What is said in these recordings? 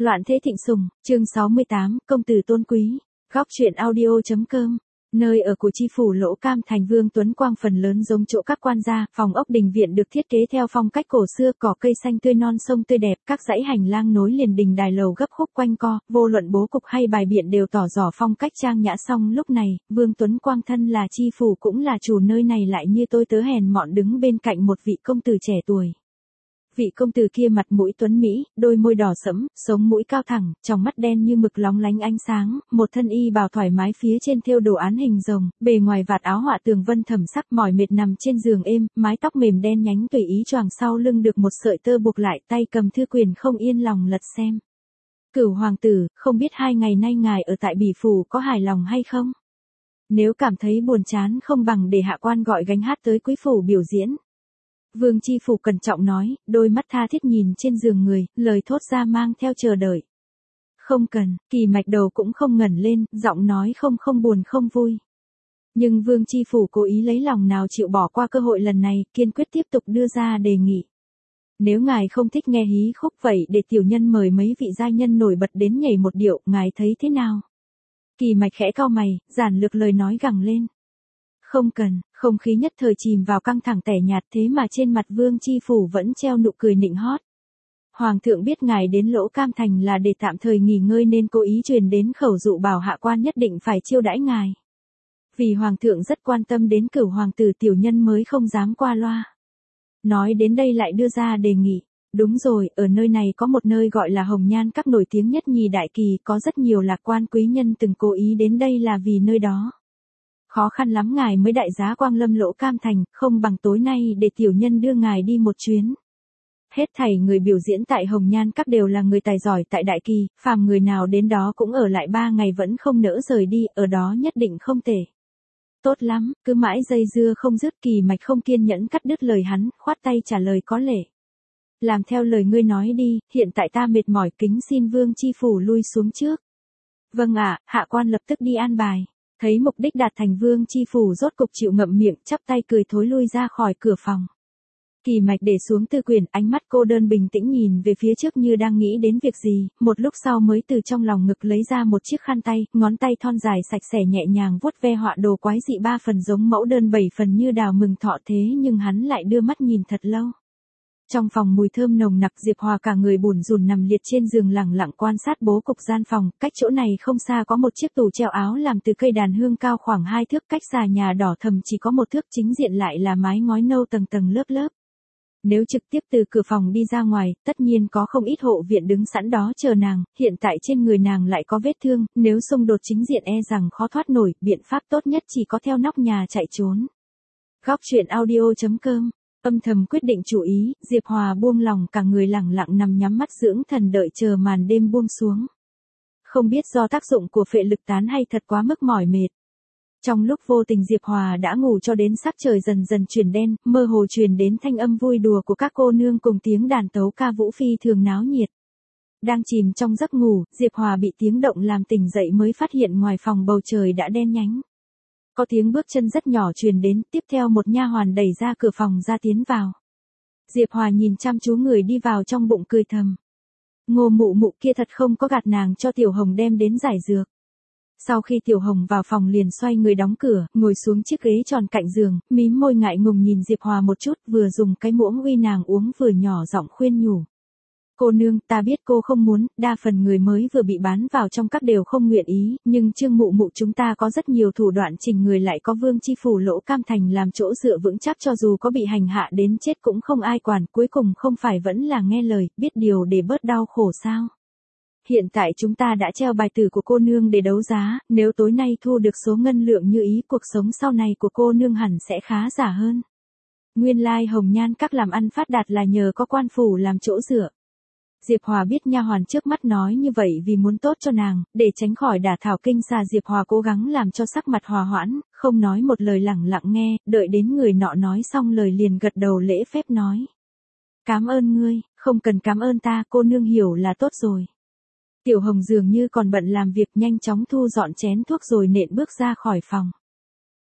Loạn thế thịnh sùng, chương 68, công tử tôn quý. Góc truyện audio.com. Nơi ở của chi phủ Lỗ Cam Thành Vương Tuấn Quang phần lớn giống chỗ các quan gia, phòng ốc đình viện được thiết kế theo phong cách cổ xưa, cỏ cây xanh tươi non sông tươi đẹp, các dãy hành lang nối liền đình đài lầu gấp khúc quanh co, vô luận bố cục hay bài biện đều tỏ rõ phong cách trang nhã. Song lúc này, Vương Tuấn Quang thân là chi phủ cũng là chủ nơi này lại như tôi tớ hèn mọn đứng bên cạnh một vị công tử trẻ tuổi. Vị công tử kia mặt mũi tuấn mỹ, đôi môi đỏ sẫm, sống mũi cao thẳng, tròng mắt đen như mực lóng lánh ánh sáng, một thân y bào thoải mái phía trên thêu đồ án hình rồng, bề ngoài vạt áo họa tường vân thẩm sắc, mỏi mệt nằm trên giường êm, mái tóc mềm đen nhánh tùy ý choàng sau lưng được một sợi tơ buộc lại, tay cầm thư quyền không yên lòng lật xem. Cửu hoàng tử, không biết 2 ngày nay ngài ở tại Bỉ phủ có hài lòng hay không? Nếu cảm thấy buồn chán không bằng để hạ quan gọi gánh hát tới quý phủ biểu diễn. Vương chi phủ cẩn trọng nói, đôi mắt tha thiết nhìn trên giường người, lời thốt ra mang theo chờ đợi. Không cần, Kỳ Mạch đầu cũng không ngẩng lên, giọng nói không buồn không vui. Nhưng Vương chi phủ cố ý lấy lòng nào chịu bỏ qua cơ hội lần này, kiên quyết tiếp tục đưa ra đề nghị. Nếu ngài không thích nghe hí khúc vậy để tiểu nhân mời mấy vị giai nhân nổi bật đến nhảy một điệu, ngài thấy thế nào? Kỳ Mạch khẽ cau mày, giản lược lời nói gằn lên. Không cần, không khí nhất thời chìm vào căng thẳng tẻ nhạt, thế mà trên mặt Vương chi phủ vẫn treo nụ cười nịnh hót. Hoàng thượng biết ngài đến Lỗ Cam Thành là để tạm thời nghỉ ngơi nên cố ý truyền đến khẩu dụ bảo hạ quan nhất định phải chiêu đãi ngài. Vì hoàng thượng rất quan tâm đến cửu hoàng tử, tiểu nhân mới không dám qua loa. Nói đến đây lại đưa ra đề nghị. Đúng rồi, ở nơi này có một nơi gọi là Hồng Nhan Các nổi tiếng nhất nhì đại kỳ, có rất nhiều lạc quan quý nhân từng cố ý đến đây là vì nơi đó. Khó khăn lắm ngài mới đại giá quang lâm Lỗ Cam Thành, không bằng tối nay để tiểu nhân đưa ngài đi một chuyến. Hết thảy người biểu diễn tại Hồng Nhan Các đều là người tài giỏi tại đại kỳ, phàm người nào đến đó cũng ở lại 3 ngày vẫn không nỡ rời đi, ở đó nhất định không tệ. Tốt lắm, cứ mãi dây dưa không dứt. Kỳ Mạch không kiên nhẫn cắt đứt lời hắn, khoát tay trả lời có lệ. Làm theo lời ngươi nói đi, hiện tại ta mệt mỏi, kính xin Vương chi phủ lui xuống trước. Vâng ạ, hạ quan lập tức đi an bài. Thấy mục đích đạt thành, Vương chi phủ rốt cục chịu ngậm miệng, chắp tay cười thối lui ra khỏi cửa phòng. Kỳ Mạch để xuống thư quyển, ánh mắt cô đơn bình tĩnh nhìn về phía trước như đang nghĩ đến việc gì, một lúc sau mới từ trong lòng ngực lấy ra một chiếc khăn tay, ngón tay thon dài sạch sẽ nhẹ nhàng vuốt ve họa đồ quái dị 3 phần giống mẫu đơn 7 phần như đào mừng thọ, thế nhưng hắn lại đưa mắt nhìn thật lâu. Trong phòng mùi thơm nồng nặc, Diệp Hòa cả người bủn rủn nằm liệt trên giường lẳng lặng quan sát bố cục gian phòng, cách chỗ này không xa có một chiếc tủ treo áo làm từ cây đàn hương cao khoảng 2 thước, cách xà nhà đỏ thầm chỉ có 1 thước, chính diện lại là mái ngói nâu tầng tầng lớp lớp. Nếu trực tiếp từ cửa phòng đi ra ngoài, tất nhiên có không ít hộ viện đứng sẵn đó chờ nàng, hiện tại trên người nàng lại có vết thương, nếu xung đột chính diện e rằng khó thoát nổi, biện pháp tốt nhất chỉ có theo nóc nhà chạy trốn. Góc truyện audio.com. Âm thầm quyết định chủ ý, Diệp Hòa buông lòng cả người lẳng lặng nằm nhắm mắt dưỡng thần đợi chờ màn đêm buông xuống. Không biết do tác dụng của phệ lực tán hay thật quá mức mỏi mệt. Trong lúc vô tình Diệp Hòa đã ngủ cho đến sắc trời dần dần chuyển đen, mơ hồ truyền đến thanh âm vui đùa của các cô nương cùng tiếng đàn tấu ca vũ phi thường náo nhiệt. Đang chìm trong giấc ngủ, Diệp Hòa bị tiếng động làm tỉnh dậy mới phát hiện ngoài phòng bầu trời đã đen nhánh. Có tiếng bước chân rất nhỏ truyền đến, tiếp theo một nha hoàn đẩy ra cửa phòng ra tiến vào. Diệp Hòa nhìn chăm chú người đi vào trong bụng cười thầm. Ngô mụ mụ kia thật không có gạt nàng cho Tiểu Hồng đem đến giải dược. Sau khi Tiểu Hồng vào phòng liền xoay người đóng cửa, ngồi xuống chiếc ghế tròn cạnh giường, mím môi ngại ngùng nhìn Diệp Hòa một chút, vừa dùng cái muỗng uy nàng uống vừa nhỏ giọng khuyên nhủ. Cô nương, ta biết cô không muốn, đa phần người mới vừa bị bán vào trong các đều không nguyện ý, nhưng Trương mụ mụ chúng ta có rất nhiều thủ đoạn chỉnh người, lại có Vương chi phủ Lỗ Cam Thành làm chỗ dựa vững chắc, cho dù có bị hành hạ đến chết cũng không ai quản, cuối cùng không phải vẫn là nghe lời, biết điều để bớt đau khổ sao. Hiện tại chúng ta đã treo bài tử của cô nương để đấu giá, nếu tối nay thu được số ngân lượng như ý, cuộc sống sau này của cô nương hẳn sẽ khá giả hơn. Nguyên lai Hồng Nhan Các làm ăn phát đạt là nhờ có quan phủ làm chỗ dựa. Diệp Hòa biết nha hoàn trước mắt nói như vậy vì muốn tốt cho nàng, để tránh khỏi đả thảo kinh xà. Diệp Hòa cố gắng làm cho sắc mặt hòa hoãn, không nói một lời lẳng lặng nghe, đợi đến người nọ nói xong lời liền gật đầu lễ phép nói. Cảm ơn ngươi, không cần cảm ơn ta, cô nương hiểu là tốt rồi. Tiểu Hồng dường như còn bận làm việc, nhanh chóng thu dọn chén thuốc rồi nện bước ra khỏi phòng.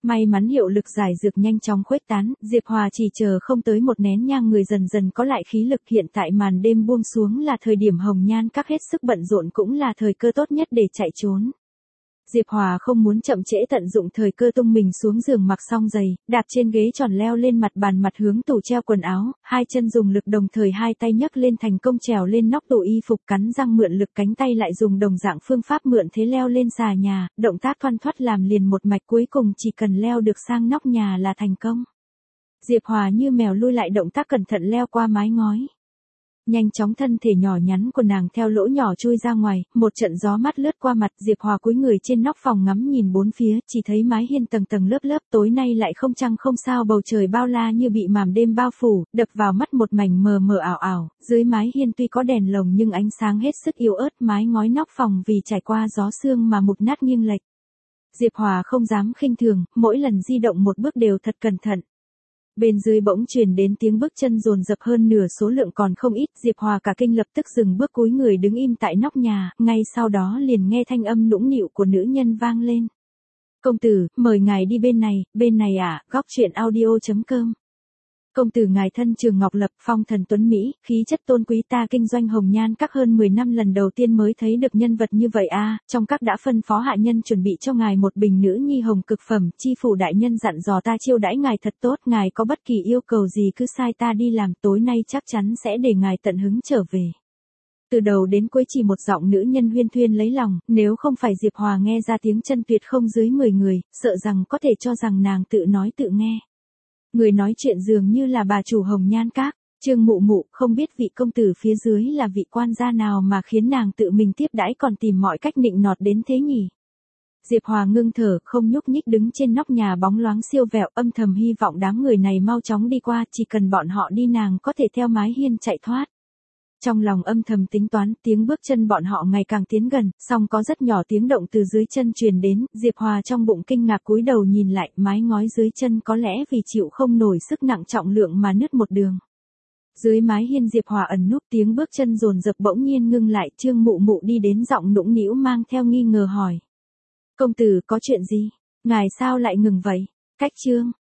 May mắn hiệu lực giải dược nhanh chóng khuếch tán, Diệp Hòa chỉ chờ không tới một nén nhang người dần dần có lại khí lực. Hiện tại màn đêm buông xuống là thời điểm Hồng Nhan Các hết sức bận rộn, cũng là thời cơ tốt nhất để chạy trốn. Diệp Hòa không muốn chậm trễ, tận dụng thời cơ tung mình xuống giường, mặc xong giày, đạp trên ghế tròn leo lên mặt bàn, mặt hướng tủ treo quần áo, hai chân dùng lực đồng thời, hai tay nhấc lên thành công trèo lên nóc tủ y phục, cắn răng mượn lực, cánh tay lại dùng đồng dạng phương pháp mượn thế leo lên xà nhà, động tác thoăn thoắt làm liền một mạch, cuối cùng chỉ cần leo được sang nóc nhà là thành công. Diệp Hòa như mèo lui lại, động tác cẩn thận leo qua mái ngói. Nhanh chóng thân thể nhỏ nhắn của nàng theo lỗ nhỏ chui ra ngoài, một trận gió mát lướt qua mặt, Diệp Hòa cúi người trên nóc phòng ngắm nhìn bốn phía, chỉ thấy mái hiên tầng tầng lớp lớp, tối nay lại không trăng không sao, bầu trời bao la như bị màn đêm bao phủ, đập vào mắt một mảnh mờ mờ ảo ảo. Dưới mái hiên tuy có đèn lồng nhưng ánh sáng hết sức yếu ớt, mái ngói nóc phòng vì trải qua gió sương mà mục nát nghiêng lệch. Diệp Hòa không dám khinh thường, mỗi lần di động một bước đều thật cẩn thận. Bên dưới bỗng truyền đến tiếng bước chân dồn dập, hơn nửa số lượng còn không ít. Diệp Hòa cả kinh, lập tức dừng bước, cúi người đứng im tại nóc nhà, ngay sau đó liền nghe thanh âm nũng nịu của nữ nhân vang lên. Công tử, mời ngài đi bên này ạ. Góc truyện audio.com. Công tử ngài thân Trường Ngọc Lập, phong thần tuấn Mỹ, khí chất tôn quý, ta kinh doanh Hồng Nhan Các hơn 10 năm lần đầu tiên mới thấy được nhân vật như vậy a. Trong các đã phân phó hạ nhân chuẩn bị cho ngài một bình nữ nhi hồng cực phẩm, chi phủ đại nhân dặn dò ta chiêu đãi ngài thật tốt, ngài có bất kỳ yêu cầu gì cứ sai ta đi làm, tối nay chắc chắn sẽ để ngài tận hứng trở về. Từ đầu đến cuối chỉ một giọng nữ nhân huyên thuyên lấy lòng, nếu không phải Diệp Hòa nghe ra tiếng chân tuyệt không dưới 10 người, sợ rằng có thể cho rằng nàng tự nói tự nghe. Người nói chuyện dường như là bà chủ Hồng Nhan Các, Trương Mụ Mụ, không biết vị công tử phía dưới là vị quan gia nào mà khiến nàng tự mình tiếp đãi, còn tìm mọi cách nịnh nọt đến thế nhỉ. Diệp Hòa ngưng thở, không nhúc nhích, đứng trên nóc nhà bóng loáng siêu vẹo, âm thầm hy vọng đám người này mau chóng đi qua, chỉ cần bọn họ đi nàng có thể theo mái hiên chạy thoát. Trong lòng âm thầm tính toán, tiếng bước chân bọn họ ngày càng tiến gần, song có rất nhỏ tiếng động từ dưới chân truyền đến, Diệp Hòa trong bụng kinh ngạc cúi đầu nhìn lại, mái ngói dưới chân có lẽ vì chịu không nổi sức nặng trọng lượng mà nứt một đường. Dưới mái hiên Diệp Hòa ẩn núp, tiếng bước chân dồn dập bỗng nhiên ngưng lại, Trương Mụ Mụ đi đến, giọng nũng nĩu mang theo nghi ngờ hỏi. Công tử có chuyện gì? Ngài sao lại ngừng vậy? Cách Trương